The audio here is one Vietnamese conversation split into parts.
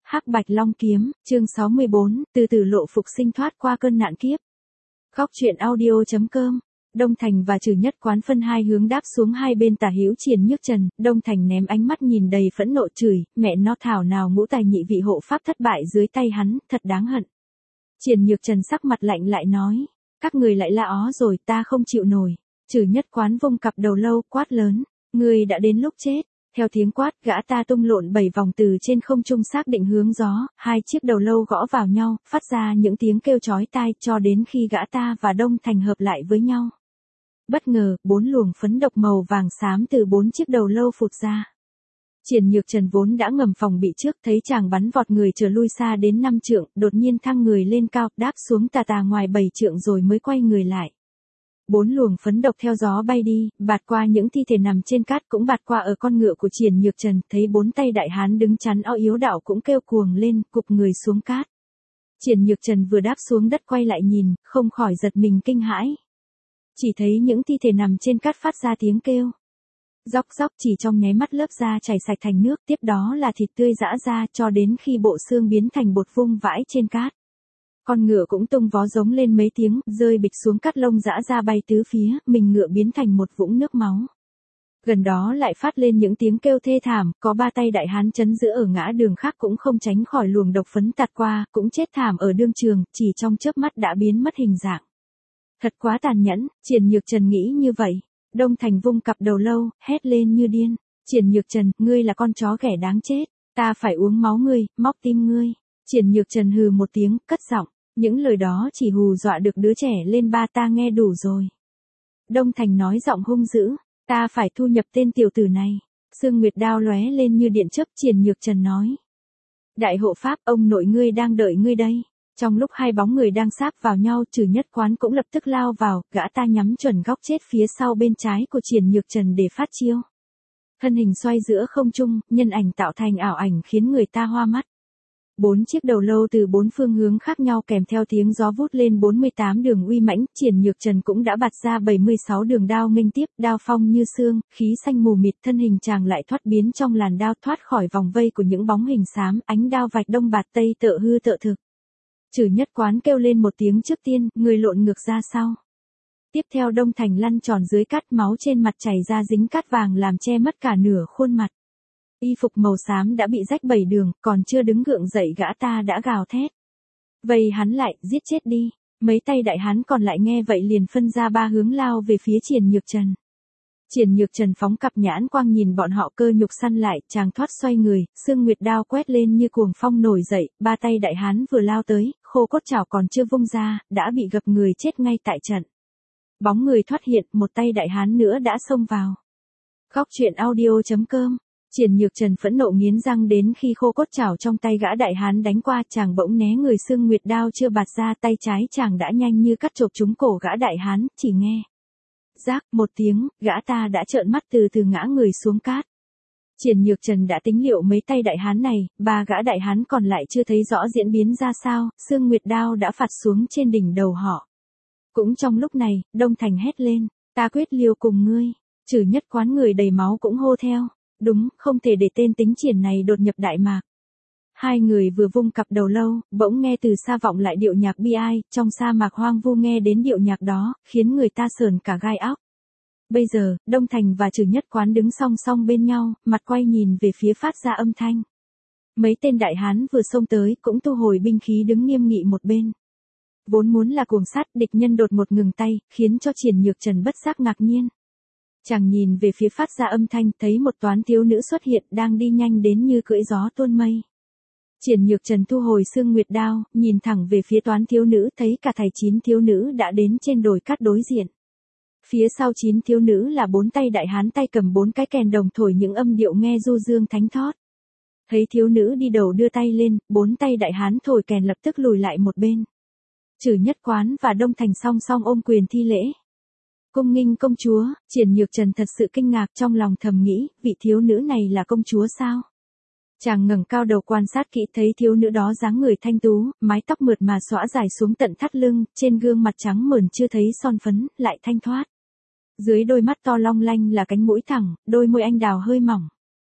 Hắc Bạch Long Kiếm, chương 64, từ từ lộ phục sinh thoát qua cơn nạn kiếp. Góc truyện audio.com. Đông Thành và Trừ Nhất Quán phân hai hướng đáp xuống hai bên tả hữu Triển Nhược Trần. Đông Thành ném ánh mắt nhìn đầy phẫn nộ chửi, mẹ nó thảo nào ngũ tài nhị vị hộ pháp thất bại dưới tay hắn, thật đáng hận. Triển Nhược Trần sắc mặt lạnh lại nói, các người lại la ó rồi, ta không chịu nổi. Trừ Nhất Quán vung cặp đầu lâu quát lớn, người đã đến lúc chết. Theo tiếng quát, gã ta tung lộn 7 vòng từ trên không trung xác định hướng gió, hai chiếc đầu lâu gõ vào nhau, phát ra những tiếng kêu chói tai cho đến khi gã ta và Đông Thành hợp lại với nhau. Bất ngờ, 4 luồng phấn độc màu vàng xám từ 4 chiếc đầu lâu phụt ra. Triển Nhược Trần vốn đã ngầm phòng bị trước, thấy chàng bắn vọt người trở lui xa đến 5 trượng, đột nhiên thăng người lên cao, đáp xuống tà tà ngoài 7 trượng rồi mới quay người lại. 4 luồng phấn độc theo gió bay đi, bạt qua những thi thể nằm trên cát cũng bạt qua ở con ngựa của Triển Nhược Trần, thấy 4 tay đại hán đứng chắn o yếu đạo cũng kêu cuồng lên, cụp người xuống cát. Triển Nhược Trần vừa đáp xuống đất quay lại nhìn, không khỏi giật mình kinh hãi. Chỉ thấy những thi thể nằm trên cát phát ra tiếng kêu. Róc róc chỉ trong nháy mắt lớp da chảy sạch thành nước, tiếp đó là thịt tươi giã ra cho đến khi bộ xương biến thành bột vung vãi trên cát. Con ngựa cũng tung vó giống lên mấy tiếng, rơi bịch xuống cát lông giã ra bay tứ phía, mình ngựa biến thành một vũng nước máu. Gần đó lại phát lên những tiếng kêu thê thảm, có 3 tay đại hán chấn giữ ở ngã đường khác cũng không tránh khỏi luồng độc phấn tạt qua, cũng chết thảm ở đương trường, chỉ trong chớp mắt đã biến mất hình dạng. Thật quá tàn nhẫn, Triển Nhược Trần nghĩ như vậy. Đông Thành vung cặp đầu lâu, hét lên như điên. Triển Nhược Trần, ngươi là con chó ghẻ đáng chết, ta phải uống máu ngươi, móc tim ngươi. Triển Nhược Trần hừ một tiếng, cất giọng. Những lời đó chỉ hù dọa được đứa trẻ lên ba ta nghe đủ rồi. Đông Thành nói giọng hung dữ, ta phải thu nhập tên tiểu tử này. Sương Nguyệt đao lóe lên như điện chớp. Triển Nhược Trần nói. Đại hộ pháp, ông nội ngươi đang đợi ngươi đây. Trong lúc hai bóng người đang sáp vào nhau, Trừ Nhất Quán cũng lập tức lao vào, gã ta nhắm chuẩn góc chết phía sau bên trái của Triển Nhược Trần để phát chiêu. Thân hình xoay giữa không trung, nhân ảnh tạo thành ảo ảnh khiến người ta hoa mắt. 4 chiếc đầu lâu từ 4 phương hướng khác nhau kèm theo tiếng gió vút lên 48 đường uy mãnh, Triển Nhược Trần cũng đã bạt ra 76 đường đao nghênh tiếp, đao phong như sương, khí xanh mù mịt, thân hình chàng lại thoát biến trong làn đao, thoát khỏi vòng vây của những bóng hình xám, ánh đao vạch đông bạt tây, tợ hư tợ thực. Trừ Nhất Quán kêu lên một tiếng trước tiên, người lộn ngược ra sau. Tiếp theo Đông Thành lăn tròn dưới cát, máu trên mặt chảy ra dính cát vàng làm che mất cả nửa khuôn mặt. Y phục màu xám đã bị rách 7 đường, còn chưa đứng gượng dậy gã ta đã gào thét. Vây hắn lại, giết chết đi. Mấy tay đại hán còn lại nghe vậy liền phân ra 3 hướng lao về phía Triển Nhược Trần. Triển Nhược Trần phóng cặp nhãn quang nhìn bọn họ cơ nhục săn lại, chàng thoát xoay người, Sương Nguyệt đao quét lên như cuồng phong nổi dậy, 3 tay đại hán vừa lao tới, khô cốt chảo còn chưa vung ra, đã bị gập người chết ngay tại trận. Bóng người thoát hiện, một tay đại hán nữa đã xông vào. Góc truyện audio.com. Triển Nhược Trần phẫn nộ nghiến răng đến khi khô cốt chảo trong tay gã đại hán đánh qua, chàng bỗng né người, Sương Nguyệt đao chưa bạt ra, tay trái chàng đã nhanh như cắt chộp trúng cổ gã đại hán, chỉ nghe rác một tiếng, gã ta đã trợn mắt từ từ ngã người xuống cát. Triển Nhược Trần đã tính liệu mấy tay đại hán này, 3 gã đại hán còn lại chưa thấy rõ diễn biến ra sao, Sương Nguyệt đao đã phạt xuống trên đỉnh đầu họ. Cũng trong lúc này, Đông Thành hét lên, ta quyết liều cùng ngươi. Trừ Nhất Quán người đầy máu cũng hô theo. Đúng, không thể để tên tính Triển này đột nhập Đại Mạc. Hai người vừa vung cặp đầu lâu, bỗng nghe từ xa vọng lại điệu nhạc bi ai, trong sa mạc hoang vu nghe đến điệu nhạc đó, khiến người ta sởn cả gai óc. Bây giờ, Đông Thành và Trừ Nhất Quán đứng song song bên nhau, mặt quay nhìn về phía phát ra âm thanh. Mấy tên đại hán vừa xông tới, cũng thu hồi binh khí đứng nghiêm nghị một bên. Vốn muốn là cuồng sát, địch nhân đột ngột ngừng tay, khiến cho Triển Nhược Trần bất giác ngạc nhiên. Chàng nhìn về phía phát ra âm thanh, thấy một toán thiếu nữ xuất hiện đang đi nhanh đến như cưỡi gió tuôn mây. Triển Nhược Trần thu hồi Sương Nguyệt đao, nhìn thẳng về phía toán thiếu nữ, thấy cả thảy 9 thiếu nữ đã đến trên đồi cát đối diện. Phía sau 9 thiếu nữ là 4 tay đại hán tay cầm 4 cái kèn đồng thổi những âm điệu nghe du dương thánh thót. Thấy thiếu nữ đi đầu đưa tay lên, 4 tay đại hán thổi kèn lập tức lùi lại một bên. Trừ Nhất Quán và Đông Thành song song ôm quyền thi lễ. Cung nghinh công chúa. Triển Nhược Trần thật sự kinh ngạc, trong lòng thầm nghĩ, vị thiếu nữ này là công chúa sao? Chàng ngẩng cao đầu quan sát kỹ, thấy thiếu nữ đó dáng người thanh tú, mái tóc mượt mà xõa dài xuống tận thắt lưng, trên gương mặt trắng mởn chưa thấy son phấn, lại thanh thoát. Dưới đôi mắt to long lanh là cánh mũi thẳng, đôi môi anh đào hơi mỏng.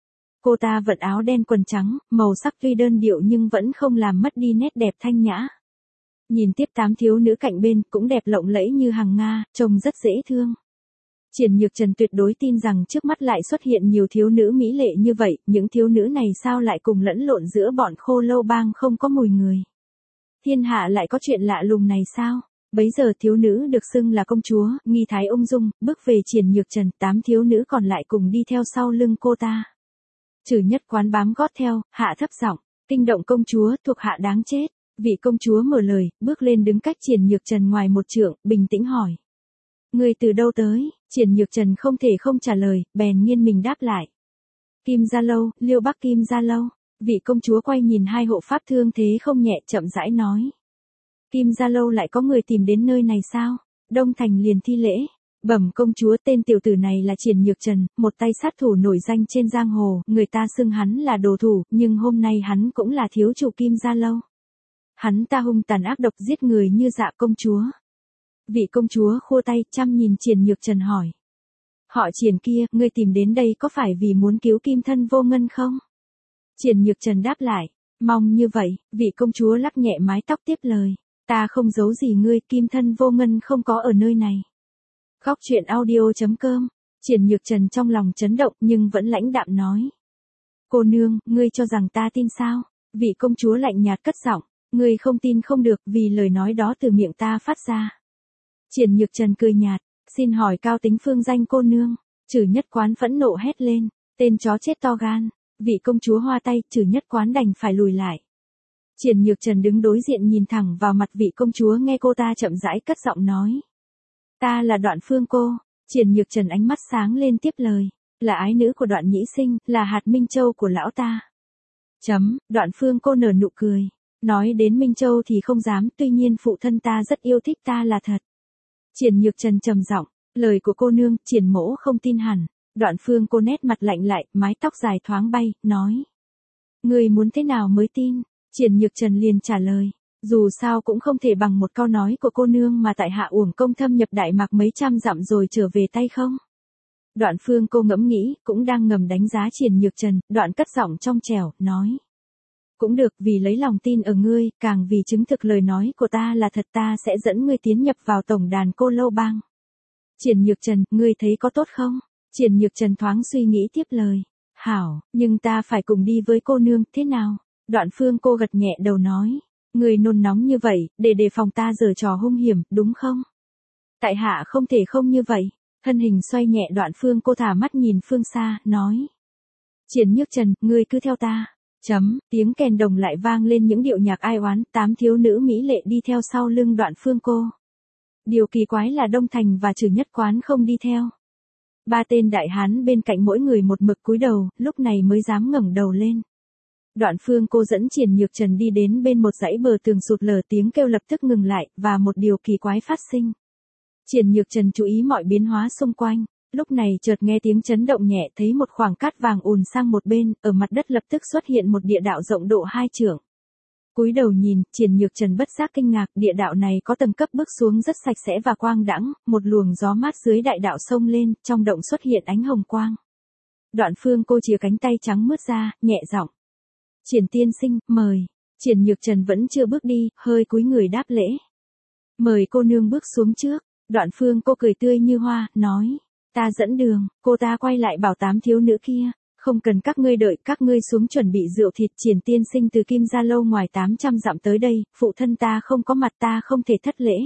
Cô ta vận áo đen quần trắng, màu sắc tuy đơn điệu nhưng vẫn không làm mất đi nét đẹp thanh nhã. Nhìn tiếp 8 thiếu nữ cạnh bên cũng đẹp lộng lẫy như hàng Nga, trông rất dễ thương. Triển Nhược Trần tuyệt đối tin rằng trước mắt lại xuất hiện nhiều thiếu nữ mỹ lệ như vậy, những thiếu nữ này sao lại cùng lẫn lộn giữa bọn Khô Lâu Bang không có mùi người. Thiên hạ lại có chuyện lạ lùng này sao? Bấy giờ thiếu nữ được xưng là công chúa, nghi thái ung dung, bước về Triển Nhược Trần, 8 thiếu nữ còn lại cùng đi theo sau lưng cô ta. Trừ Nhất Quán bám gót theo, hạ thấp giọng, kinh động công chúa, thuộc hạ đáng chết. Vị công chúa mở lời, bước lên đứng cách Triển Nhược Trần ngoài một trượng, bình tĩnh hỏi. Người từ đâu tới? Triển Nhược Trần không thể không trả lời, bèn nghiêng mình đáp lại. Kim Gia Lâu, Liêu Bắc Kim Gia Lâu. Vị công chúa quay nhìn hai hộ pháp thương thế không nhẹ, chậm rãi nói. Kim Gia Lâu lại có người tìm đến nơi này sao? Đông Thành liền thi lễ. Bẩm công chúa, tên tiểu tử này là Triển Nhược Trần, một tay sát thủ nổi danh trên giang hồ, người ta xưng hắn là đồ thủ, nhưng hôm nay hắn cũng là thiếu chủ Kim Gia Lâu. Hắn ta hung tàn ác độc giết người như dạ công chúa. Vị công chúa khua tay chăm nhìn Triển Nhược Trần hỏi. Họ Triển kia, ngươi tìm đến đây có phải vì muốn cứu Kim Thân Vô Ngân không? Triển Nhược Trần đáp lại, mong như vậy. Vị công chúa lắc nhẹ mái tóc tiếp lời. Ta không giấu gì ngươi, Kim Thân Vô Ngân không có ở nơi này. Khóc chuyện audio.com. Triển Nhược Trần trong lòng chấn động nhưng vẫn lãnh đạm nói. Cô nương, ngươi cho rằng ta tin sao? Vị công chúa lạnh nhạt cất giọng. Ngươi không tin không được vì lời nói đó từ miệng ta phát ra. Triển Nhược Trần cười nhạt. Xin hỏi cao tính phương danh cô nương. Trừ Nhất Quán phẫn nộ hét lên. Tên chó chết to gan. Vị công chúa hoa tay, Trừ Nhất Quán đành phải lùi lại. Triển Nhược Trần đứng đối diện nhìn thẳng vào mặt vị công chúa, nghe cô ta chậm rãi cất giọng nói. Ta là Đoạn Phương cô. Triển Nhược Trần ánh mắt sáng lên tiếp lời. Là ái nữ của Đoạn Nhĩ Sinh, là hạt Minh Châu của lão ta. Đoạn Phương cô nở nụ cười. Nói đến Minh Châu thì không dám, tuy nhiên phụ thân ta rất yêu thích ta là thật. Triển Nhược Trần trầm giọng, lời của cô nương, Triển mỗ không tin hẳn. Đoạn Phương cô nét mặt lạnh lại, mái tóc dài thoáng bay, nói. Người muốn thế nào mới tin? Triển Nhược Trần liền trả lời. Dù sao cũng không thể bằng một câu nói của cô nương mà tại hạ uổng công thâm nhập Đại Mạc mấy trăm dặm rồi trở về tay không? Đoạn Phương cô ngẫm nghĩ, cũng đang ngầm đánh giá Triển Nhược Trần, đoạn cất giọng trong trẻo, nói. Cũng được, vì lấy lòng tin ở ngươi, càng vì chứng thực lời nói của ta là thật, ta sẽ dẫn ngươi tiến nhập vào tổng đàn Cô Lâu Bang. Triển Nhược Trần, ngươi thấy có tốt không? Triển Nhược Trần thoáng suy nghĩ tiếp lời. Hảo, nhưng ta phải cùng đi với cô nương, thế nào? Đoạn Phương cô gật nhẹ đầu nói. Ngươi nôn nóng như vậy, để đề phòng ta giở trò hung hiểm, đúng không? Tại hạ không thể không như vậy. Thân hình xoay nhẹ, Đoạn Phương cô thả mắt nhìn phương xa, nói. Triển Nhược Trần, ngươi cứ theo ta. Tiếng kèn đồng lại vang lên những điệu nhạc ai oán, 8 thiếu nữ mỹ lệ đi theo sau lưng Đoạn Phương cô. Điều kỳ quái là Đông Thành và Trừ Nhất Quán không đi theo. 3 tên đại hán bên cạnh mỗi người một mực cúi đầu, lúc này mới dám ngẩng đầu lên. Đoạn Phương cô dẫn Triển Nhược Trần đi đến bên một dãy bờ tường sụt lở, tiếng kêu lập tức ngừng lại, và một điều kỳ quái phát sinh. Triển Nhược Trần chú ý mọi biến hóa xung quanh. Lúc này chợt nghe tiếng chấn động nhẹ, thấy một khoảng cát vàng ùn sang một bên, ở mặt đất lập tức xuất hiện một địa đạo rộng độ 2 trượng. Cúi đầu nhìn, Triển Nhược Trần bất giác kinh ngạc, địa đạo này có tầng cấp bước xuống rất sạch sẽ và quang đãng, một luồng gió mát dưới đại đạo xông lên, trong động xuất hiện ánh hồng quang. Đoạn Phương cô chìa cánh tay trắng mướt ra, nhẹ giọng. Triển tiên sinh, mời. Triển Nhược Trần vẫn chưa bước đi, hơi cúi người đáp lễ. Mời cô nương bước xuống trước. Đoạn Phương cô cười tươi như hoa, nói. Ta dẫn đường. Cô ta quay lại bảo 8 thiếu nữ kia. Không cần các ngươi đợi, các ngươi xuống chuẩn bị rượu thịt. Triển tiên sinh từ Kim Gia Lâu ngoài 800 dặm tới đây, phụ thân ta không có mặt, ta không thể thất lễ.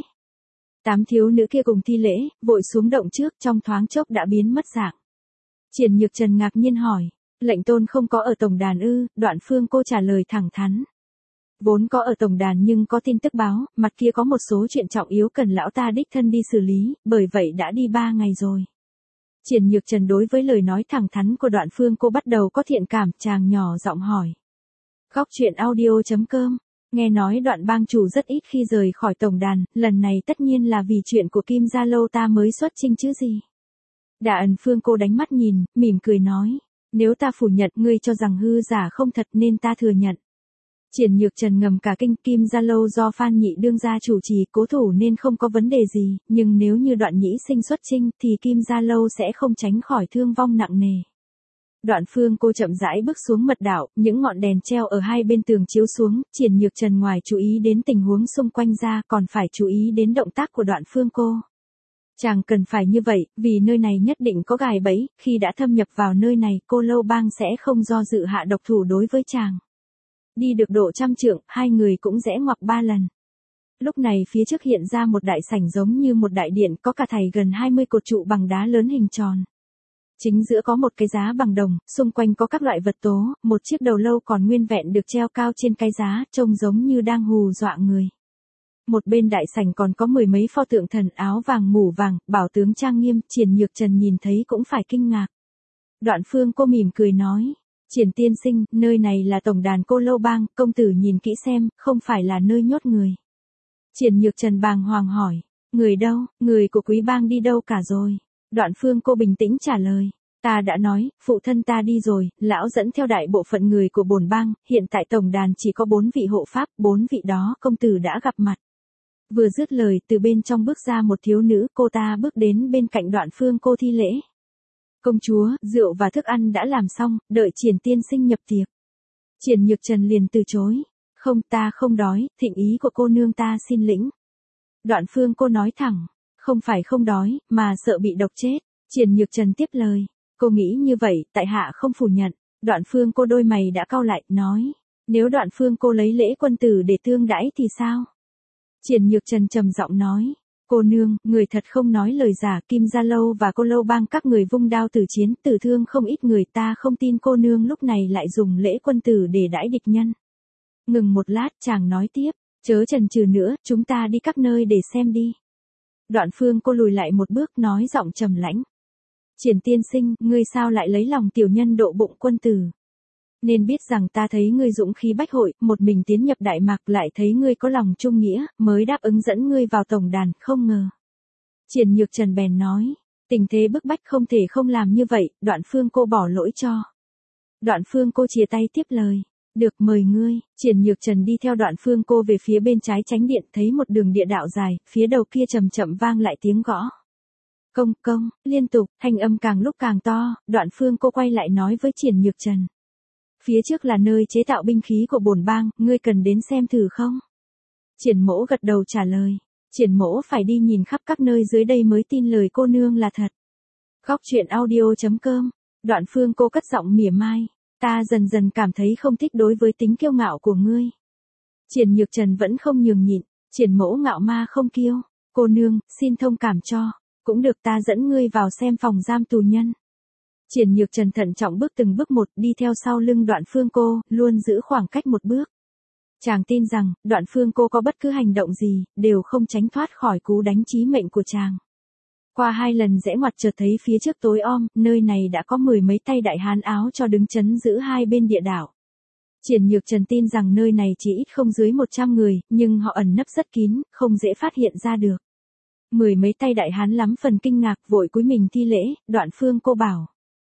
8 thiếu nữ kia cùng thi lễ, vội xuống động trước, trong thoáng chốc đã biến mất dạng. Triển Nhược Trần ngạc nhiên hỏi. Lệnh tôn không có ở tổng đàn ư? Đoạn Phương cô trả lời thẳng thắn. Vốn có ở tổng đàn nhưng có tin tức báo, mặt kia có một số chuyện trọng yếu cần lão ta đích thân đi xử lý, bởi vậy đã đi 3 ngày rồi. Triển Nhược Trần đối với lời nói thẳng thắn của Đoạn Phương cô bắt đầu có thiện cảm, chàng nhỏ giọng hỏi. Khóc chuyện audio.com. Nghe nói Đoạn bang chủ rất ít khi rời khỏi tổng đàn, lần này tất nhiên là vì chuyện của Kim Gia Lâu ta mới xuất chinh chứ gì. Đà Ẩn Phương cô đánh mắt nhìn, mỉm cười nói. Nếu ta phủ nhận, ngươi cho rằng hư giả không thật nên ta thừa nhận. Triển Nhược Trần ngầm cả kinh. Kim Gia Lâu do Phan Nhị đương gia chủ trì, cố thủ nên không có vấn đề gì, nhưng nếu như Đoạn Nhĩ Sinh xuất chinh thì Kim Gia Lâu sẽ không tránh khỏi thương vong nặng nề. Đoạn Phương cô chậm rãi bước xuống mật đạo, những ngọn đèn treo ở hai bên tường chiếu xuống, Triển Nhược Trần ngoài chú ý đến tình huống xung quanh ra còn phải chú ý đến động tác của Đoạn Phương cô. Chàng cần phải như vậy, vì nơi này nhất định có gài bẫy, khi đã thâm nhập vào nơi này cô Lâu Bang sẽ không do dự hạ độc thủ đối với chàng. Đi được độ 100 trượng, hai người cũng rẽ ngoặc 3 lần. Lúc này phía trước hiện ra một đại sảnh giống như một đại điện có cả thảy gần 20 cột trụ bằng đá lớn hình tròn. Chính giữa có một cái giá bằng đồng, xung quanh có các loại vật tố, một chiếc đầu lâu còn nguyên vẹn được treo cao trên cái giá, trông giống như đang hù dọa người. Một bên đại sảnh còn có 10 mấy pho tượng thần áo vàng mũ vàng, bảo tướng trang nghiêm, Triển Nhược Trần nhìn thấy cũng phải kinh ngạc. Đoạn Phương cô mỉm cười nói, Triển tiên sinh, nơi này là tổng đàn Cô Lâu Bang, công tử nhìn kỹ xem, không phải là nơi nhốt người. Triển Nhược Trần bàng hoàng hỏi, người đâu, người của quý bang đi đâu cả rồi? Đoạn Phương cô bình tĩnh trả lời, ta đã nói, phụ thân ta đi rồi, lão dẫn theo đại bộ phận người của bổn bang, hiện tại tổng đàn chỉ có 4 vị hộ pháp, 4 vị đó công tử đã gặp mặt. Vừa dứt lời, từ bên trong bước ra một thiếu nữ, cô ta bước đến bên cạnh Đoạn Phương cô thi lễ. Công chúa, rượu và thức ăn đã làm xong, đợi Triển tiên sinh nhập tiệc. Triển Nhược Trần liền từ chối. Không, ta không đói, thịnh ý của cô nương ta xin lĩnh. Đoạn Phương cô nói thẳng, không phải không đói, mà sợ bị độc chết. Triển Nhược Trần tiếp lời, cô nghĩ như vậy, tại hạ không phủ nhận. Đoạn Phương cô đôi mày đã cau lại, nói, nếu Đoạn Phương cô lấy lễ quân tử để tương đãi thì sao? Triển Nhược Trần trầm giọng nói, cô nương, người thật không nói lời giả, Kim Gia Lâu và Cô Lâu Bang các người vung đao tử chiến, tử thương không ít người, ta không tin cô nương lúc này lại dùng lễ quân tử để đãi địch nhân. Ngừng một lát, chàng nói tiếp, chớ chần chừ nữa, chúng ta đi các nơi để xem đi. Đoạn Phương cô lùi lại một bước nói giọng trầm lãnh. Triển tiên sinh, ngươi sao lại lấy lòng tiểu nhân độ bụng quân tử? Nên biết rằng ta thấy ngươi dũng khí bách hội, một mình tiến nhập Đại Mạc, lại thấy ngươi có lòng trung nghĩa, mới đáp ứng dẫn ngươi vào tổng đàn, không ngờ. Triển Nhược Trần bèn nói, tình thế bức bách không thể không làm như vậy, Đoạn Phương cô bỏ lỗi cho. Đoạn Phương cô chìa tay tiếp lời. Được, mời ngươi. Triển Nhược Trần đi theo Đoạn Phương cô về phía bên trái chánh điện, thấy một đường địa đạo dài, phía đầu kia chậm chậm vang lại tiếng gõ. Công công, liên tục, thanh âm càng lúc càng to, Đoạn Phương cô quay lại nói với Triển Nhược Trần. Phía trước là nơi chế tạo binh khí của bổn bang, ngươi cần đến xem thử không? Triển Mỗ gật đầu trả lời. Triển Mỗ phải đi nhìn khắp các nơi dưới đây mới tin lời cô nương là thật. Góc truyện audio.com. Đoạn Phương cô cất giọng mỉa mai. Ta dần dần cảm thấy không thích đối với tính kiêu ngạo của ngươi. Triển Nhược Trần vẫn không nhường nhịn. Triển Mỗ ngạo ma không kiêu. Cô nương, xin thông cảm cho. Cũng được, ta dẫn ngươi vào xem phòng giam tù nhân. Triển Nhược Trần thận trọng bước từng bước một, đi theo sau lưng Đoạn Phương cô, luôn giữ khoảng cách một bước. Chàng tin rằng, Đoạn Phương cô có bất cứ hành động gì, đều không tránh thoát khỏi cú đánh chí mệnh của chàng. Qua 2 lần rẽ ngoặt chợt thấy phía trước tối om, nơi này đã có 10 mấy tay đại hán áo cho đứng chấn giữ hai bên địa đạo. Triển Nhược Trần tin rằng nơi này chỉ ít không dưới 100 người, nhưng họ ẩn nấp rất kín, không dễ phát hiện ra được. 10 mấy tay đại hán lắm phần kinh ngạc, vội cúi mình thi lễ. Đoạn Phương cô bảo.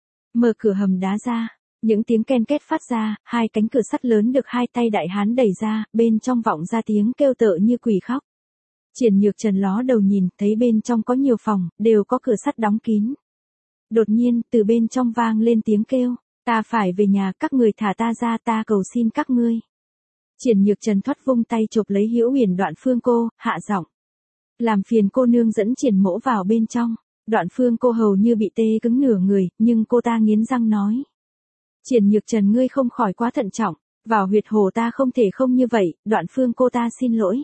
Mở cửa hầm đá ra, những tiếng ken két phát ra, 2 cánh cửa sắt lớn được 2 tay đại hán đẩy ra, bên trong vọng ra tiếng kêu tợ như quỷ khóc. Triển Nhược Trần ló đầu nhìn, thấy bên trong có nhiều phòng, đều có cửa sắt đóng kín. Đột nhiên, từ bên trong vang lên tiếng kêu, ta phải về nhà, các người thả ta ra, ta cầu xin các ngươi. Triển Nhược Trần thoát vung tay chộp lấy hữu huyền Đoạn Phương cô, hạ giọng. Làm phiền cô nương dẫn Triển Mỗ vào bên trong. Đoạn Phương cô hầu như bị tê cứng nửa người, nhưng cô ta nghiến răng nói. Triển Nhược Trần ngươi không khỏi quá thận trọng, vào huyệt hồ ta không thể không như vậy, Đoạn Phương cô ta xin lỗi.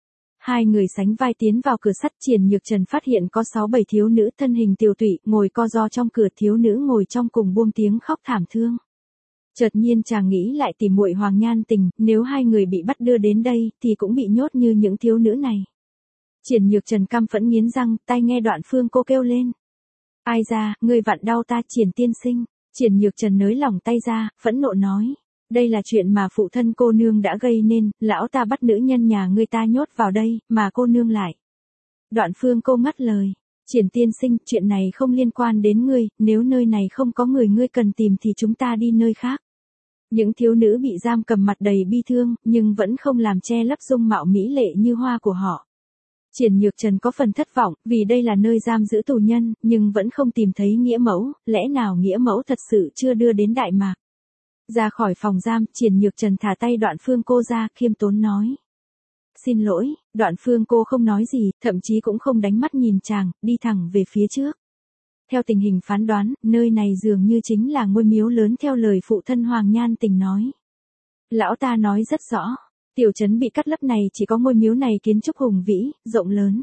2 người sánh vai tiến vào cửa sắt. Triển Nhược Trần phát hiện có 6-7 thiếu nữ thân hình tiều tụy, ngồi co ro trong cửa, thiếu nữ ngồi trong cùng buông tiếng khóc thảm thương. Chợt nhiên chàng nghĩ lại tỉ muội Hoàng Nhan Tình, nếu 2 người bị bắt đưa đến đây, thì cũng bị nhốt như những thiếu nữ này. Triển Nhược Trần căm phẫn nghiến răng, tai nghe Đoạn Phương cô kêu lên. Ai ra, ngươi vặn đau ta, Triển tiên sinh. Triển Nhược Trần nới lỏng tay ra, phẫn nộ nói. Đây là chuyện mà phụ thân cô nương đã gây nên, lão ta bắt nữ nhân nhà ngươi ta nhốt vào đây, mà cô nương lại. Đoạn Phương cô ngắt lời. Triển tiên sinh, chuyện này không liên quan đến ngươi, nếu nơi này không có người ngươi cần tìm thì chúng ta đi nơi khác. Những thiếu nữ bị giam cầm mặt đầy bi thương, nhưng vẫn không làm che lấp dung mạo mỹ lệ như hoa của họ. Triển Nhược Trần có phần thất vọng, vì đây là nơi giam giữ tù nhân, nhưng vẫn không tìm thấy nghĩa mẫu, lẽ nào nghĩa mẫu thật sự chưa đưa đến Đại Mạc. Ra khỏi phòng giam, Triển Nhược Trần thả tay Đoạn Phương Cô ra, khiêm tốn nói. Xin lỗi, Đoạn Phương Cô không nói gì, thậm chí cũng không đánh mắt nhìn chàng, đi thẳng về phía trước. Theo tình hình phán đoán, nơi này dường như chính là ngôi miếu lớn theo lời phụ thân Hoàng Nhan Tình nói. Lão ta nói rất rõ, tiểu trấn bị cắt lấp này chỉ có ngôi miếu này kiến trúc hùng vĩ, rộng lớn.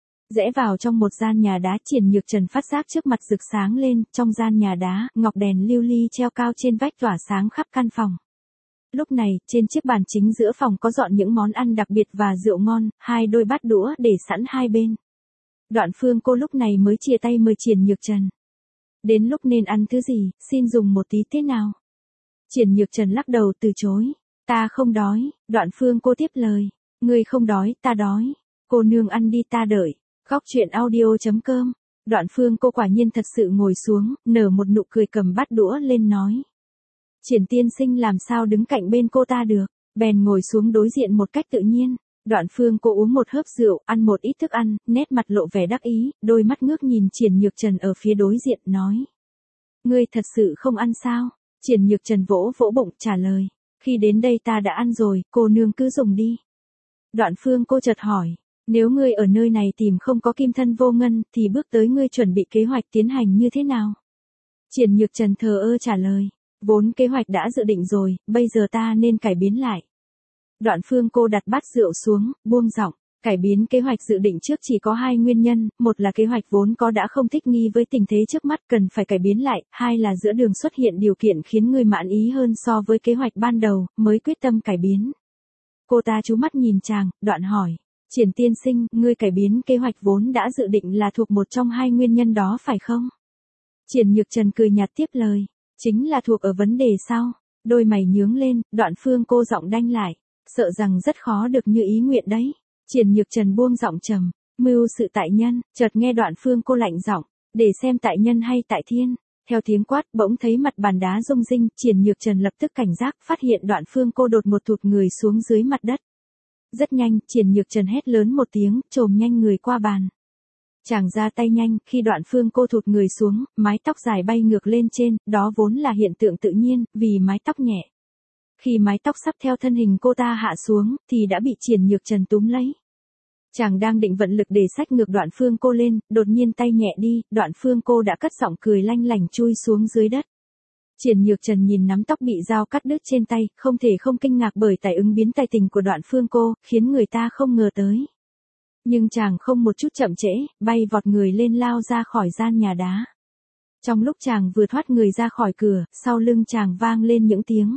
Rẽ vào trong một gian nhà đá, Triển Nhược Trần phát giác trước mặt rực sáng lên, trong gian nhà đá, ngọc đèn lưu ly treo cao trên vách tỏa sáng khắp căn phòng. Lúc này, trên chiếc bàn chính giữa phòng có dọn những món ăn đặc biệt và rượu ngon, 2 đôi bát đũa để sẵn hai bên. Đoạn Phương Cô lúc này mới chia tay mời Triển Nhược Trần. Đến lúc nên ăn thứ gì, xin dùng một tí thế nào? Triển Nhược Trần lắc đầu từ chối. Ta không đói, Đoạn Phương Cô tiếp lời. Ngươi không đói, ta đói. Cô nương ăn đi ta đợi. Góc truyện audio.com. Đoạn Phương Cô quả nhiên thật sự ngồi xuống, nở một nụ cười cầm bát đũa lên nói. Triển tiên sinh làm sao đứng cạnh bên cô ta được, bèn ngồi xuống đối diện một cách tự nhiên. Đoạn Phương Cô uống một hớp rượu, ăn một ít thức ăn, nét mặt lộ vẻ đắc ý, đôi mắt ngước nhìn Triển Nhược Trần ở phía đối diện, nói. Ngươi thật sự không ăn sao? Triển Nhược Trần vỗ vỗ bụng, trả lời. Khi đến đây ta đã ăn rồi, cô nương cứ dùng đi. Đoạn Phương Cô chợt hỏi. Nếu ngươi ở nơi này tìm không có Kim Thân Vô Ngân, thì bước tới ngươi chuẩn bị kế hoạch tiến hành như thế nào? Triển Nhược Trần thờ ơ trả lời. Vốn kế hoạch đã dự định rồi, bây giờ ta nên cải biến lại. Đoạn Phương Cô đặt bát rượu xuống, buông giọng. Cải biến kế hoạch dự định trước chỉ có 2 nguyên nhân, một là kế hoạch vốn có đã không thích nghi với tình thế trước mắt cần phải cải biến lại, 2 là giữa đường xuất hiện điều kiện khiến người mãn ý hơn so với kế hoạch ban đầu, mới quyết tâm cải biến. Cô ta chú mắt nhìn chàng, đoạn hỏi. Triển tiên sinh, ngươi cải biến kế hoạch vốn đã dự định là thuộc một trong 2 nguyên nhân đó phải không? Triển Nhược Trần cười nhạt tiếp lời. Chính là thuộc ở vấn đề sao? Đôi mày nhướng lên, Đoạn Phương Cô giọng đanh lại. Sợ rằng rất khó được như ý nguyện đấy. Triển Nhược Trần buông giọng trầm. Mưu sự tại nhân, chợt nghe Đoạn Phương Cô lạnh giọng. Để xem tại nhân hay tại thiên. Theo tiếng quát, bỗng thấy mặt bàn đá rung rinh, Triển Nhược Trần lập tức cảnh giác, phát hiện Đoạn Phương Cô đột ngột thụt người xuống dưới mặt đất. Rất nhanh, Triển Nhược Trần hét lớn một tiếng, chồm nhanh người qua bàn. Chàng ra tay nhanh, khi Đoạn Phương Cô thụt người xuống, mái tóc dài bay ngược lên trên, đó vốn là hiện tượng tự nhiên, vì mái tóc nhẹ. Khi mái tóc sắp theo thân hình cô ta hạ xuống, thì đã bị Triển Nhược Trần túm lấy. Chàng đang định vận lực để xách ngược Đoạn Phương Cô lên, đột nhiên tay nhẹ đi, Đoạn Phương Cô đã cất giọng cười lanh lảnh chui xuống dưới đất. Triển Nhược Trần nhìn nắm tóc bị dao cắt đứt trên tay, không thể không kinh ngạc bởi tài ứng biến tài tình của Đoạn Phương Cô, khiến người ta không ngờ tới. Nhưng chàng không một chút chậm trễ, bay vọt người lên lao ra khỏi gian nhà đá. Trong lúc chàng vừa thoát người ra khỏi cửa, sau lưng chàng vang lên những tiếng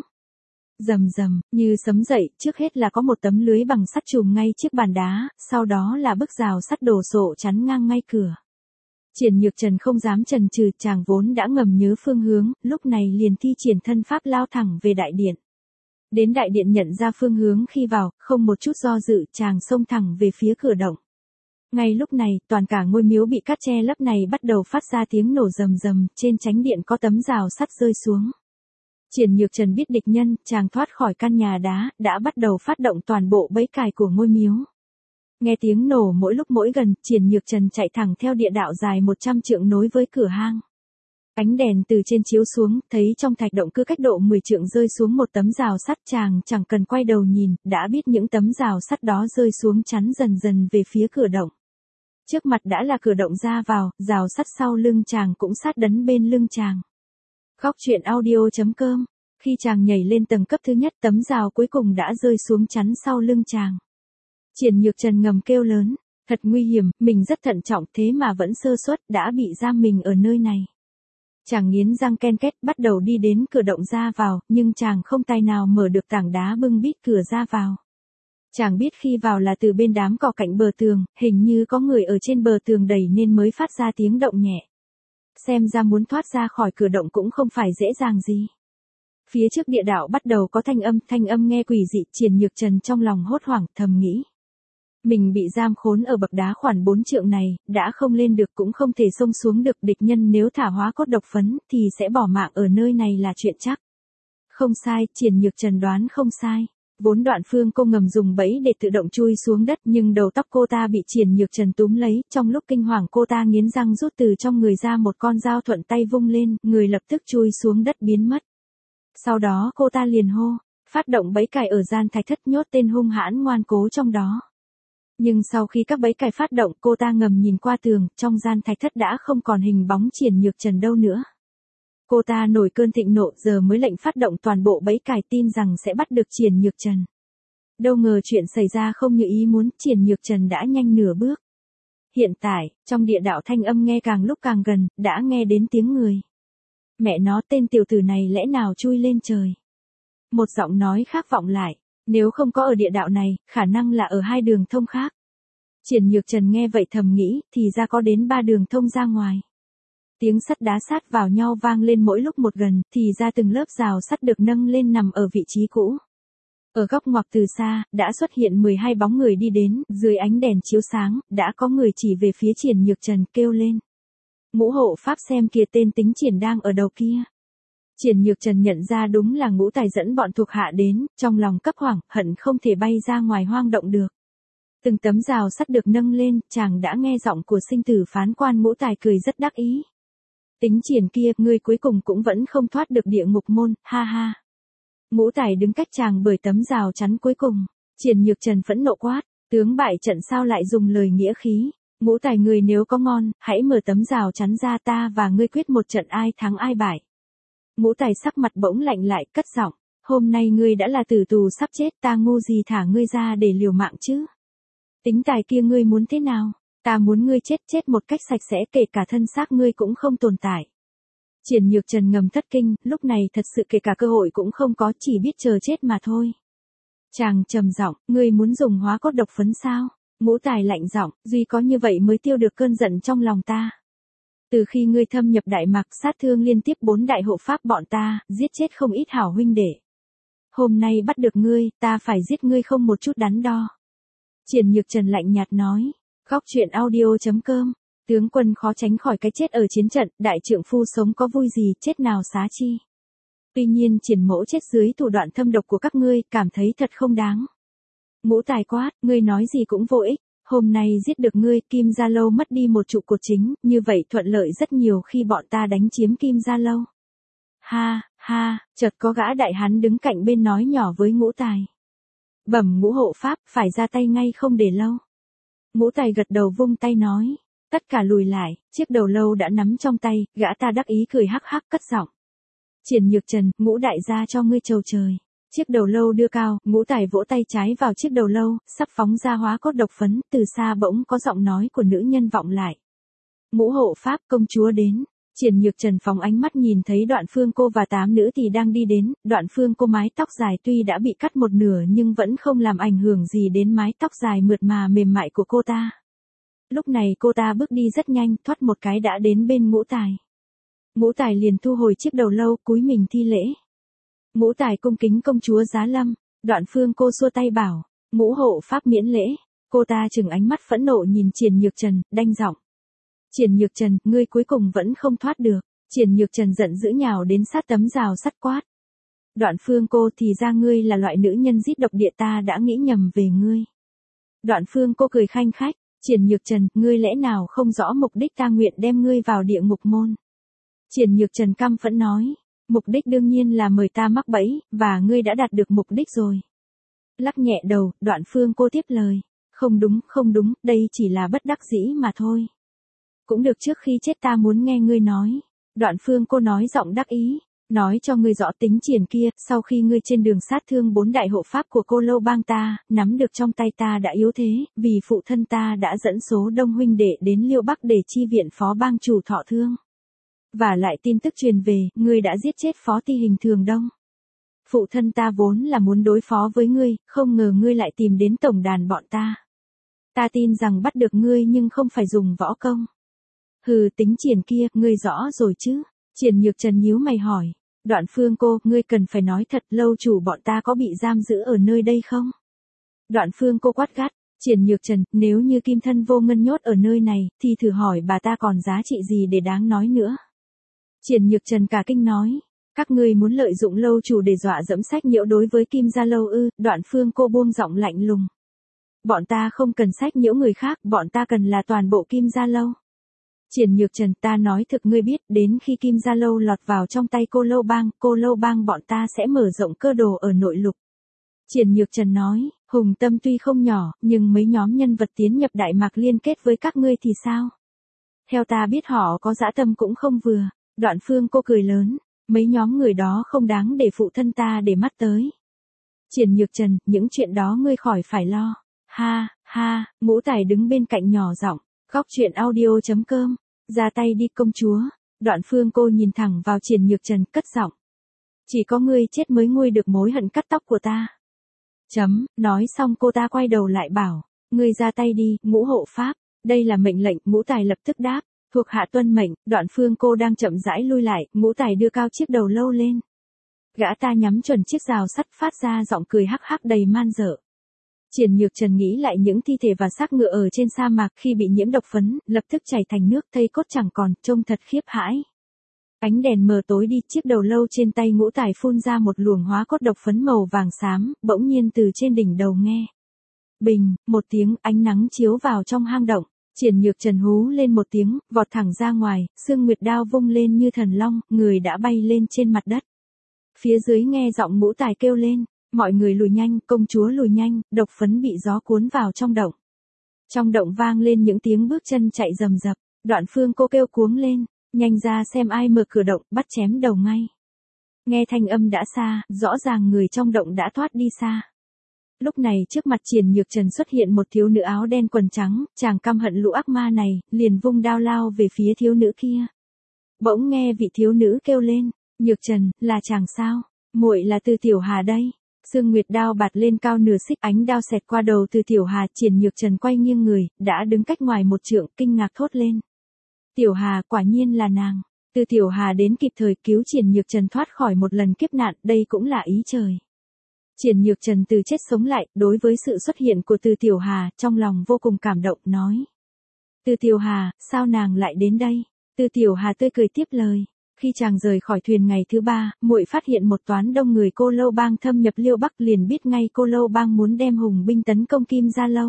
rầm rầm, như sấm dậy, trước hết là có một tấm lưới bằng sắt trùm ngay chiếc bàn đá, sau đó là bức rào sắt đổ sộ chắn ngang ngay cửa. Triển Nhược Trần không dám chần chừ, chàng vốn đã ngầm nhớ phương hướng, lúc này liền thi triển thân pháp lao thẳng về đại điện. Đến đại điện nhận ra phương hướng khi vào, không một chút do dự, chàng xông thẳng về phía cửa động. Ngay lúc này, toàn cả ngôi miếu bị cát che lấp này bắt đầu phát ra tiếng nổ rầm rầm, trên chánh điện có tấm rào sắt rơi xuống. Triển Nhược Trần biết địch nhân, chàng thoát khỏi căn nhà đá, đã bắt đầu phát động toàn bộ bẫy cài của ngôi miếu. Nghe tiếng nổ mỗi lúc mỗi gần, Triển Nhược Trần chạy thẳng theo địa đạo dài 100 trượng nối với cửa hang. Ánh đèn từ trên chiếu xuống, thấy trong thạch động cứ cách độ 10 trượng rơi xuống một tấm rào sắt, chàng chẳng cần quay đầu nhìn, đã biết những tấm rào sắt đó rơi xuống chắn dần dần về phía cửa động. Trước mặt đã là cửa động ra vào, rào sắt sau lưng chàng cũng sát đấn bên lưng chàng. Góc truyện audio.com. Khi chàng nhảy lên tầng cấp thứ nhất, tấm rào cuối cùng đã rơi xuống chắn sau lưng chàng. Triển Nhược Trần ngầm kêu lớn, thật nguy hiểm, mình rất thận trọng thế mà vẫn sơ suất, đã bị giam mình ở nơi này. Chàng nghiến răng ken két, bắt đầu đi đến cửa động ra vào, nhưng chàng không tài nào mở được tảng đá bưng bít cửa ra vào. Chàng biết khi vào là từ bên đám cỏ cạnh bờ tường, hình như có người ở trên bờ tường đẩy nên mới phát ra tiếng động nhẹ. Xem ra muốn thoát ra khỏi cửa động cũng không phải dễ dàng gì. Phía trước địa đạo bắt đầu có thanh âm nghe quỷ dị, Triển Nhược Trần trong lòng hốt hoảng, thầm nghĩ. Mình bị giam khốn ở bậc đá khoảng 4 trượng này, đã không lên được cũng không thể xông xuống được, địch nhân nếu thả hóa cốt độc phấn, thì sẽ bỏ mạng ở nơi này là chuyện chắc. Không sai, Triển Nhược Trần đoán không sai. Vốn Đoạn Phương cô ngầm dùng bẫy để tự động chui xuống đất, nhưng đầu tóc cô ta bị Triển Nhược Trần túm lấy, trong lúc kinh hoàng cô ta nghiến răng rút từ trong người ra một con dao, thuận tay vung lên, người lập tức chui xuống đất biến mất. Sau đó cô ta liền hô, phát động bẫy cày ở gian thạch thất, nhốt tên hung hãn ngoan cố trong đó. Nhưng sau khi các bẫy cày phát động, cô ta ngầm nhìn qua tường, trong gian thạch thất đã không còn hình bóng Triển Nhược Trần đâu nữa. Cô ta nổi cơn thịnh nộ, giờ mới lệnh phát động toàn bộ bẫy cày, tin rằng sẽ bắt được Triển Nhược Trần. Đâu ngờ chuyện xảy ra không như ý muốn, Triển Nhược Trần đã nhanh nửa bước. Hiện tại, trong địa đạo thanh âm nghe càng lúc càng gần, đã nghe đến tiếng người. Mẹ nó, tên tiểu tử này lẽ nào chui lên trời? Một giọng nói khác vọng lại, nếu không có ở địa đạo này, khả năng là ở hai đường thông khác. Triển Nhược Trần nghe vậy thầm nghĩ, thì ra có đến 3 đường thông ra ngoài. Tiếng sắt đá sát vào nhau vang lên mỗi lúc một gần, thì ra từng lớp rào sắt được nâng lên nằm ở vị trí cũ. Ở góc ngoặc từ xa, đã xuất hiện 12 bóng người đi đến, dưới ánh đèn chiếu sáng, đã có người chỉ về phía Triển Nhược Trần kêu lên. Ngũ hộ pháp xem kìa, tên tính Triển đang ở đầu kia. Triển Nhược Trần nhận ra đúng là Ngũ Tài dẫn bọn thuộc hạ đến, trong lòng cấp hoảng, hận không thể bay ra ngoài hoang động được. Từng tấm rào sắt được nâng lên, chàng đã nghe giọng của sinh tử phán quan Ngũ Tài cười rất đắc ý. Tính Triển kia, ngươi cuối cùng cũng vẫn không thoát được địa ngục môn, ha ha. Ngũ Tài đứng cách chàng bởi tấm rào chắn cuối cùng. Triển Nhược Trần phẫn nộ quát, tướng bại trận sao lại dùng lời nghĩa khí. Ngũ Tài người nếu có ngon, hãy mở tấm rào chắn ra, ta và ngươi quyết một trận ai thắng ai bại. Ngũ Tài sắc mặt bỗng lạnh lại, cất giọng, hôm nay ngươi đã là tử tù sắp chết, ta ngu gì thả ngươi ra để liều mạng chứ. Tính Tài kia ngươi muốn thế nào? Ta muốn ngươi chết một cách sạch sẽ, kể cả thân xác ngươi cũng không tồn tại. Triển Nhược Trần ngầm thất kinh, lúc này thật sự kể cả cơ hội cũng không có, chỉ biết chờ chết mà thôi. Chàng trầm giọng, ngươi muốn dùng hóa cốt độc phấn sao? Ngũ Tài lạnh giọng, duy có như vậy mới tiêu được cơn giận trong lòng ta. Từ khi ngươi thâm nhập Đại Mạc, sát thương liên tiếp 4 đại hộ pháp bọn ta, giết chết không ít hảo huynh đệ. Hôm nay bắt được ngươi, ta phải giết ngươi không một chút đắn đo. Triển Nhược Trần lạnh nhạt nói, Góc truyện audio.com, tướng quân khó tránh khỏi cái chết ở chiến trận, đại trượng phu sống có vui gì, chết nào xá chi. Tuy nhiên Triển mỗ chết dưới thủ đoạn thâm độc của các ngươi, cảm thấy thật không đáng. Ngũ Tài quát, ngươi nói gì cũng vô ích, hôm nay giết được ngươi, Kim Gia Lâu mất đi một trụ cột chính, như vậy thuận lợi rất nhiều khi bọn ta đánh chiếm Kim Gia Lâu. Ha, ha, chợt có gã đại hán đứng cạnh bên nói nhỏ với Ngũ Tài. Bẩm Ngũ hộ pháp, phải ra tay ngay không để lâu. Ngũ Tài gật đầu vung tay nói, tất cả lùi lại, chiếc đầu lâu đã nắm trong tay, gã ta đắc ý cười hắc hắc cất giọng. Triển Nhược Trần, Ngũ đại gia cho ngươi chầu trời. Chiếc đầu lâu đưa cao, Ngũ Tài vỗ tay trái vào chiếc đầu lâu, sắp phóng ra hóa cốt độc phấn, từ xa bỗng có giọng nói của nữ nhân vọng lại. Ngũ hộ pháp, công chúa đến. Triển Nhược Trần phóng ánh mắt nhìn thấy Đoạn Phương cô và 8 nữ thì đang đi đến, Đoạn Phương cô mái tóc dài tuy đã bị cắt một nửa nhưng vẫn không làm ảnh hưởng gì đến mái tóc dài mượt mà mềm mại của cô ta. Lúc này cô ta bước đi rất nhanh, thoát một cái đã đến bên Ngũ Tài. Ngũ Tài liền thu hồi chiếc đầu lâu, cúi mình thi lễ. Ngũ Tài cung kính công chúa Giá Lâm. Đoạn Phương cô xua tay bảo, Ngũ hộ pháp miễn lễ. Cô ta trừng ánh mắt phẫn nộ nhìn Triển Nhược Trần, đanh giọng. Triển Nhược Trần, ngươi cuối cùng vẫn không thoát được. Triển Nhược Trần giận dữ nhào đến sát tấm rào sắt quát. Đoạn Phương cô, thì ra ngươi là loại nữ nhân giết độc địa, ta đã nghĩ nhầm về ngươi. Đoạn Phương cô cười khanh khách, Triển Nhược Trần, ngươi lẽ nào không rõ mục đích ta nguyện đem ngươi vào địa ngục môn. Triển Nhược Trần căm phẫn nói, mục đích đương nhiên là mời ta mắc bẫy, và ngươi đã đạt được mục đích rồi. Lắc nhẹ đầu, Đoạn Phương cô tiếp lời, không đúng, đây chỉ là bất đắc dĩ mà thôi. Cũng được, trước khi chết ta muốn nghe ngươi nói. Đoạn Phương cô nói giọng đắc ý, nói cho ngươi rõ tính Triển kia, sau khi ngươi trên đường sát thương 4 đại hộ pháp của Cô Lâu bang ta, nắm được trong tay ta đã yếu thế, vì phụ thân ta đã dẫn số đông huynh đệ đến Liêu Bắc để chi viện phó bang chủ thọ thương. Và lại tin tức truyền về, ngươi đã giết chết phó ti hình Thường Đông. Phụ thân ta vốn là muốn đối phó với ngươi, không ngờ ngươi lại tìm đến tổng đàn bọn ta. Ta tin rằng bắt được ngươi nhưng không phải dùng võ công. Hừ, tính Triển kia, ngươi rõ rồi chứ? Triển Nhược Trần nhíu mày hỏi. Đoạn Phương cô, ngươi cần phải nói thật, lâu chủ bọn ta có bị giam giữ ở nơi đây không? Đoạn Phương cô quát gắt. Triển Nhược Trần, nếu như Kim Thân Vô Ngân nhốt ở nơi này, thì thử hỏi bà ta còn giá trị gì để đáng nói nữa? Triển Nhược Trần cả kinh nói. Các ngươi muốn lợi dụng lâu chủ để dọa dẫm sách nhiễu đối với Kim Gia Lâu ư? Đoạn Phương cô buông giọng lạnh lùng. Bọn ta không cần sách nhiễu người khác, bọn ta cần là toàn bộ Kim Gia Lâu. Triển Nhược Trần, ta nói thực ngươi biết, đến khi Kim Gia Lâu lọt vào trong tay cô Lâu Bang bọn ta sẽ mở rộng cơ đồ ở nội lục. Triển Nhược Trần nói, hùng tâm tuy không nhỏ, nhưng mấy nhóm nhân vật tiến nhập Đại Mạc liên kết với các ngươi thì sao? Theo ta biết họ có dã tâm cũng không vừa. Đoạn Phương cô cười lớn, mấy nhóm người đó không đáng để phụ thân ta để mắt tới. Triển Nhược Trần, những chuyện đó ngươi khỏi phải lo. Ha, ha, Ngũ Tài đứng bên cạnh nhỏ giọng, Góc Truyện Audio.com, ra tay đi công chúa. Đoạn Phương cô nhìn thẳng vào Triển Nhược Trần cất giọng. Chỉ có ngươi chết mới nguôi được mối hận cắt tóc của ta. Nói xong cô ta quay đầu lại bảo, ngươi ra tay đi, Ngũ hộ pháp. Đây là mệnh lệnh, Ngũ Tài lập tức đáp. Thuộc hạ tuân mệnh. Đoạn Phương cô đang chậm rãi lui lại, Ngũ Tài đưa cao chiếc đầu lâu lên. Gã ta nhắm chuẩn chiếc rào sắt phát ra giọng cười hắc hắc đầy man dợ. Triển Nhược Trần nghĩ lại những thi thể và xác ngựa ở trên sa mạc khi bị nhiễm độc phấn, lập tức chảy thành nước, thây cốt chẳng còn, trông thật khiếp hãi. Ánh đèn mờ tối đi, chiếc đầu lâu trên tay Ngũ Tài phun ra một luồng hóa cốt độc phấn màu vàng xám, bỗng nhiên từ trên đỉnh đầu nghe. Bình, một tiếng, ánh nắng chiếu vào trong hang động. Triển Nhược Trần hú lên một tiếng, vọt thẳng ra ngoài, xương nguyệt đao vung lên như thần long, người đã bay lên trên mặt đất. Phía dưới nghe giọng Ngũ Tài kêu lên, mọi người lùi nhanh, công chúa lùi nhanh, độc phấn bị gió cuốn vào trong động. Trong động vang lên những tiếng bước chân chạy rầm rập, Đoạn Phương cô kêu cuống lên, nhanh ra xem ai mở cửa động, bắt chém đầu ngay. Nghe thanh âm đã xa, rõ ràng người trong động đã thoát đi xa. Lúc này trước mặt Triển Nhược Trần xuất hiện một thiếu nữ áo đen quần trắng, chàng căm hận lũ ác ma này, liền vung đao lao về phía thiếu nữ kia. Bỗng nghe vị thiếu nữ kêu lên, Nhược Trần, là chàng sao? Muội là Từ Tiểu Hà đây. Sương nguyệt đao bạt lên cao nửa xích, ánh đao xẹt qua đầu Từ Tiểu Hà. Triển Nhược Trần quay nghiêng người, đã đứng cách ngoài một trượng, kinh ngạc thốt lên. Tiểu Hà, quả nhiên là nàng. Từ Tiểu Hà đến kịp thời cứu Triển Nhược Trần thoát khỏi một lần kiếp nạn, đây cũng là ý trời. Triển Nhược Trần từ chết sống lại, đối với sự xuất hiện của Từ Tiểu Hà, trong lòng vô cùng cảm động, nói. Từ Tiểu Hà, sao nàng lại đến đây? Từ Tiểu Hà tươi cười tiếp lời. Khi chàng rời khỏi thuyền ngày thứ 3, muội phát hiện một toán đông người Cô Lâu Bang thâm nhập Liêu Bắc, liền biết ngay Cô Lâu Bang muốn đem hùng binh tấn công Kim Gia Lâu.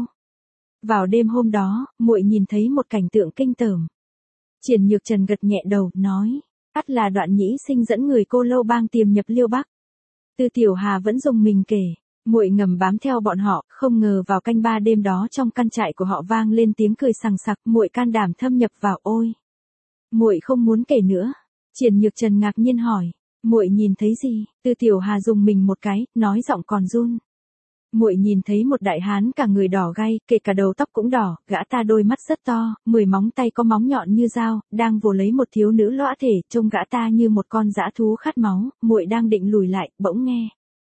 Vào đêm hôm đó, muội nhìn thấy một cảnh tượng kinh tởm. Triển Nhược Trần gật nhẹ đầu, nói, ắt là Đoạn Nhĩ Sinh dẫn người Cô Lâu Bang tiềm nhập Liêu Bắc. Từ Tiểu Hà vẫn dùng mình kể, muội ngầm bám theo bọn họ, không ngờ vào canh 3 đêm đó trong căn trại của họ vang lên tiếng cười sằng sặc, muội can đảm thâm nhập vào, ôi. Muội không muốn kể nữa. Triển Nhược Trần ngạc nhiên hỏi, muội nhìn thấy gì? Từ Tiểu Hà dùng mình một cái, nói giọng còn run. Muội nhìn thấy một đại hán cả người đỏ gay, kể cả đầu tóc cũng đỏ, gã ta đôi mắt rất to, 10 móng tay có móng nhọn như dao, đang vồ lấy một thiếu nữ lõa thể, trông gã ta như một con dã thú khát máu. Muội đang định lùi lại, bỗng nghe.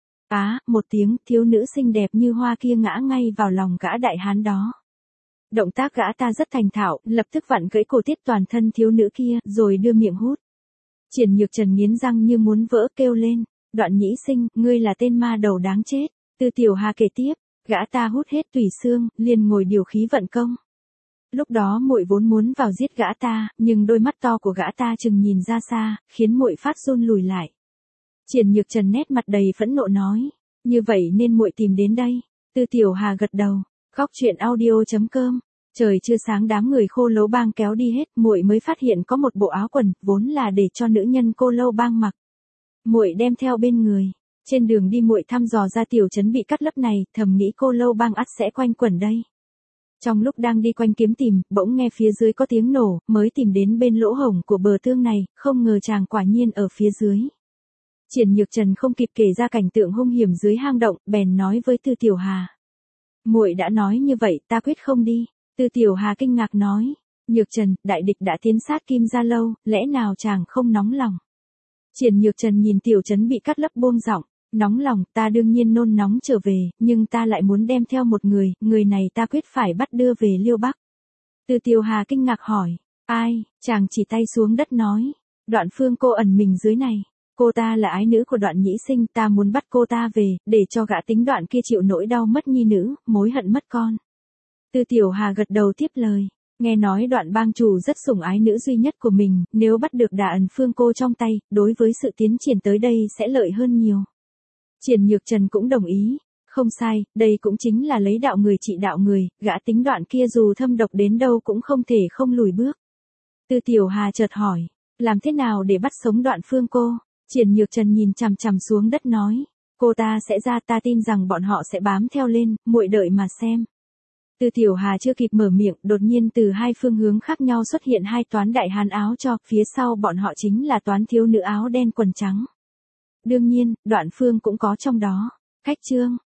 Một tiếng, thiếu nữ xinh đẹp như hoa kia ngã ngay vào lòng gã đại hán đó. Động tác gã ta rất thành thạo, lập tức vặn gãy cổ tiết toàn thân thiếu nữ kia, rồi đưa miệng hút. Triển Nhược Trần nghiến răng như muốn vỡ, kêu lên, Đoạn Nhĩ Sinh, ngươi là tên ma đầu đáng chết. Từ Tiểu Hà kể tiếp, gã ta hút hết tủy xương, liền ngồi điều khí vận công. Lúc đó muội vốn muốn vào giết gã ta, nhưng đôi mắt to của gã ta chừng nhìn ra xa, khiến muội phát run lùi lại. Triển Nhược Trần nét mặt đầy phẫn nộ nói, như vậy nên muội tìm đến đây. Từ Tiểu Hà gật đầu. Góc Truyện Audio.com. Trời chưa sáng đám người Khô Lâu Bang kéo đi hết, muội mới phát hiện có một bộ áo quần, vốn là để cho nữ nhân Cô Lâu Bang mặc. Muội đem theo bên người. Trên đường đi muội thăm dò ra tiểu trấn bị cắt lấp này, thầm nghĩ Cô Lâu Bang ắt sẽ quanh quẩn đây. Trong lúc đang đi quanh kiếm tìm, bỗng nghe phía dưới có tiếng nổ, mới tìm đến bên lỗ hổng của bờ tương này, không ngờ chàng quả nhiên ở phía dưới. Triển Nhược Trần không kịp kể ra cảnh tượng hung hiểm dưới hang động, bèn nói với Từ Tiểu Hà. Muội đã nói như vậy, ta quyết không đi. Từ Tiểu Hà kinh ngạc nói, Nhược Trần, đại địch đã tiến sát Kim Gia Lâu, lẽ nào chàng không nóng lòng? Triển Nhược Trần nhìn tiểu trấn bị cắt lấp buông giọng, nóng lòng, ta đương nhiên nôn nóng trở về, nhưng ta lại muốn đem theo một người này ta quyết phải bắt đưa về Liêu Bắc. Từ Tiểu Hà kinh ngạc hỏi, ai? Chàng chỉ tay xuống đất nói, Đoạn Phương cô ẩn mình dưới này. Cô ta là ái nữ của Đoạn Nhĩ Sinh, ta muốn bắt cô ta về, để cho gã tính Đoạn kia chịu nỗi đau mất nhi nữ, mối hận mất con. Từ Tiểu Hà gật đầu tiếp lời. Nghe nói Đoạn bang chủ rất sủng ái nữ duy nhất của mình, nếu bắt được Đà Ẩn Phương cô trong tay, đối với sự tiến triển tới đây sẽ lợi hơn nhiều. Triển Nhược Trần cũng đồng ý. Không sai, đây cũng chính là lấy đạo người trị đạo người, gã tính Đoạn kia dù thâm độc đến đâu cũng không thể không lùi bước. Từ Tiểu Hà chợt hỏi, làm thế nào để bắt sống Đoạn Phương cô? Triển Nhược Trần nhìn chằm chằm xuống đất nói, cô ta sẽ ra, ta tin rằng bọn họ sẽ bám theo lên, muội đợi mà xem. Từ Tiểu Hà chưa kịp mở miệng, đột nhiên từ hai phương hướng khác nhau xuất hiện hai toán đại hán áo cho, phía sau bọn họ chính là toán thiếu nữ áo đen quần trắng. Đương nhiên, Đoạn Phương cũng có trong đó. Cách chương